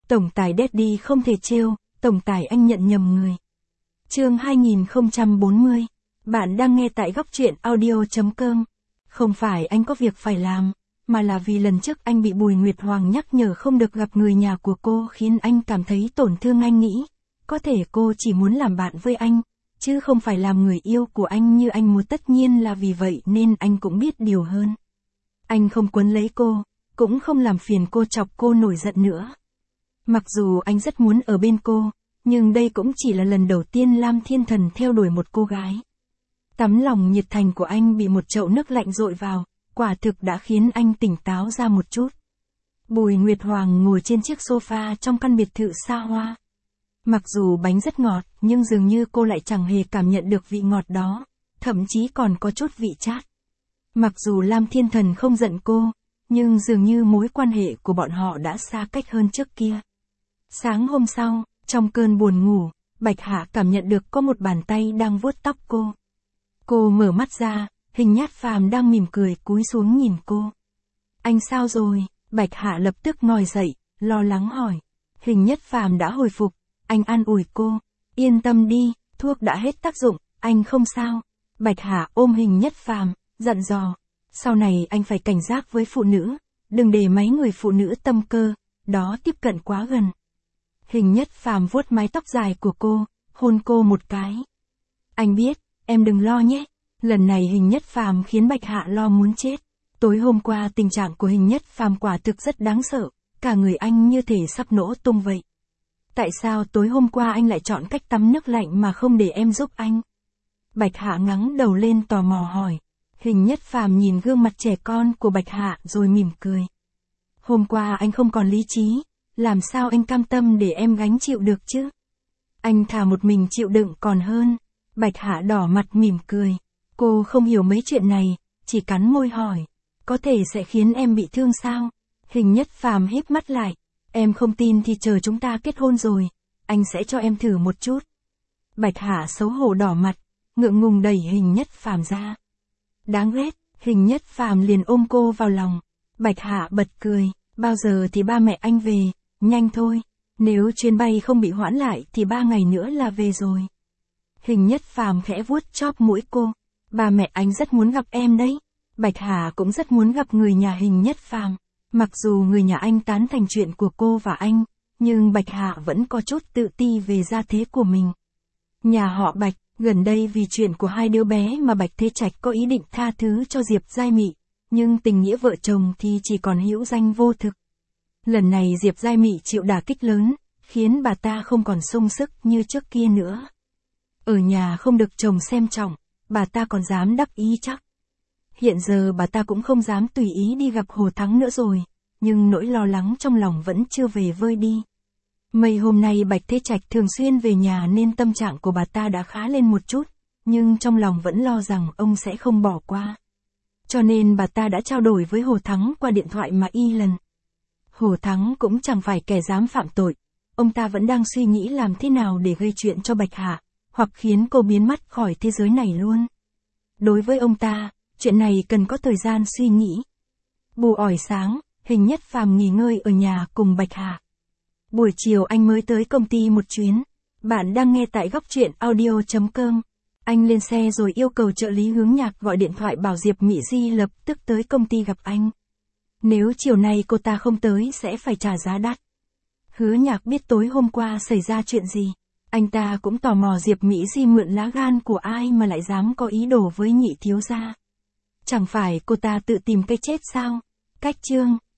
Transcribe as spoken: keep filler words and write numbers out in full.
Tổng tài Daddy không thể trêu, tổng tài anh nhận nhầm người. Chương hai nghìn không trăm bốn mươi. Bạn đang nghe tại góc truyện audio chấm com. Không phải anh có việc phải làm, mà là vì lần trước anh bị Bùi Nguyệt Hoàng nhắc nhở không được gặp người nhà của cô khiến anh cảm thấy tổn thương. Anh nghĩ, có thể cô chỉ muốn làm bạn với anh, chứ không phải làm người yêu của anh như anh muốn. Tất nhiên là vì vậy nên anh cũng biết điều hơn. Anh không quấn lấy cô, cũng không làm phiền cô chọc cô nổi giận nữa. Mặc dù anh rất muốn ở bên cô, nhưng đây cũng chỉ là lần đầu tiên Lam Thiên Thần theo đuổi một cô gái. Tấm lòng nhiệt thành của anh bị một chậu nước lạnh dội vào, quả thực đã khiến anh tỉnh táo ra một chút. Bùi Nguyệt Hoàng ngồi trên chiếc sofa trong căn biệt thự xa hoa. Mặc dù bánh rất ngọt, nhưng dường như cô lại chẳng hề cảm nhận được vị ngọt đó, thậm chí còn có chút vị chát. Mặc dù Lam Thiên Thần không giận cô, nhưng dường như mối quan hệ của bọn họ đã xa cách hơn trước kia. Sáng hôm sau, trong cơn buồn ngủ, Bạch Hạ cảm nhận được có một bàn tay đang vuốt tóc cô. Cô mở mắt ra, Hình Nhát Phàm đang mỉm cười cúi xuống nhìn cô. Anh sao rồi? Bạch Hạ lập tức ngồi dậy, lo lắng hỏi. Hình Nhất Phàm đã hồi phục, anh an ủi cô. Yên tâm đi, thuốc đã hết tác dụng, anh không sao. Bạch Hạ ôm Hình Nhất Phàm, dặn dò. Sau này anh phải cảnh giác với phụ nữ, đừng để mấy người phụ nữ tâm cơ, đó tiếp cận quá gần. Hình Nhất Phàm vuốt mái tóc dài của cô, hôn cô một cái. Anh biết, em đừng lo nhé. Lần này Hình Nhất Phàm khiến Bạch Hạ lo muốn chết. Tối hôm qua tình trạng của Hình Nhất Phàm quả thực rất đáng sợ, cả người anh như thể sắp nổ tung vậy. Tại sao tối hôm qua anh lại chọn cách tắm nước lạnh mà không để em giúp anh? Bạch Hạ ngẩng đầu lên tò mò hỏi. Hình Nhất Phàm nhìn gương mặt trẻ con của Bạch Hạ rồi mỉm cười. Hôm qua anh không còn lý trí, làm sao anh cam tâm để em gánh chịu được chứ? Anh thà một mình chịu đựng còn hơn. Bạch Hạ đỏ mặt mỉm cười. Cô không hiểu mấy chuyện này, chỉ cắn môi hỏi. Có thể sẽ khiến em bị thương sao? Hình Nhất Phàm híp mắt lại. Em không tin thì chờ chúng ta kết hôn rồi, anh sẽ cho em thử một chút. Bạch Hạ xấu hổ đỏ mặt, ngượng ngùng đẩy Hình Nhất Phàm ra. Đáng ghét, Hình Nhất Phàm liền ôm cô vào lòng. Bạch Hạ bật cười, bao giờ thì ba mẹ anh về, nhanh thôi, nếu chuyến bay không bị hoãn lại thì ba ngày nữa là về rồi. Hình Nhất Phàm khẽ vuốt chóp mũi cô, ba mẹ anh rất muốn gặp em đấy. Bạch Hạ cũng rất muốn gặp người nhà Hình Nhất Phàm. Mặc dù người nhà anh tán thành chuyện của cô và anh, nhưng Bạch Hạ vẫn có chút tự ti về gia thế của mình. Nhà họ Bạch, gần đây vì chuyện của hai đứa bé mà Bạch Thế Trạch có ý định tha thứ cho Diệp Giai Mị, nhưng tình nghĩa vợ chồng thì chỉ còn hữu danh vô thực. Lần này Diệp Giai Mị chịu đả kích lớn, khiến bà ta không còn sung sức như trước kia nữa. Ở nhà không được chồng xem trọng, bà ta còn dám đắc ý chắc. Hiện giờ bà ta cũng không dám tùy ý đi gặp Hồ Thắng nữa rồi, nhưng nỗi lo lắng trong lòng vẫn chưa về vơi đi. Mấy hôm nay Bạch Thế Trạch thường xuyên về nhà nên tâm trạng của bà ta đã khá lên một chút, nhưng trong lòng vẫn lo rằng ông sẽ không bỏ qua. Cho nên bà ta đã trao đổi với Hồ Thắng qua điện thoại mà y lần. Hồ Thắng cũng chẳng phải kẻ dám phạm tội, ông ta vẫn đang suy nghĩ làm thế nào để gây chuyện cho Bạch Hạ, hoặc khiến cô biến mất khỏi thế giới này luôn. Đối với ông ta, chuyện này cần có thời gian suy nghĩ. Bù ỏi sáng, Hình Nhất Phàm nghỉ ngơi ở nhà cùng Bạch Hạ. Buổi chiều anh mới tới công ty một chuyến. Bạn đang nghe tại góc truyện audio chấm com. Anh lên xe rồi yêu cầu trợ lý Hướng Nhạc gọi điện thoại bảo Diệp Mị Di lập tức tới công ty gặp anh. Nếu chiều nay cô ta không tới sẽ phải trả giá đắt. Hứa Nhạc biết tối hôm qua xảy ra chuyện gì. Anh ta cũng tò mò Diệp Mị Di mượn lá gan của ai mà lại dám có ý đồ với Nhị thiếu gia. Chẳng phải cô ta tự tìm cái chết sao? Cách chương.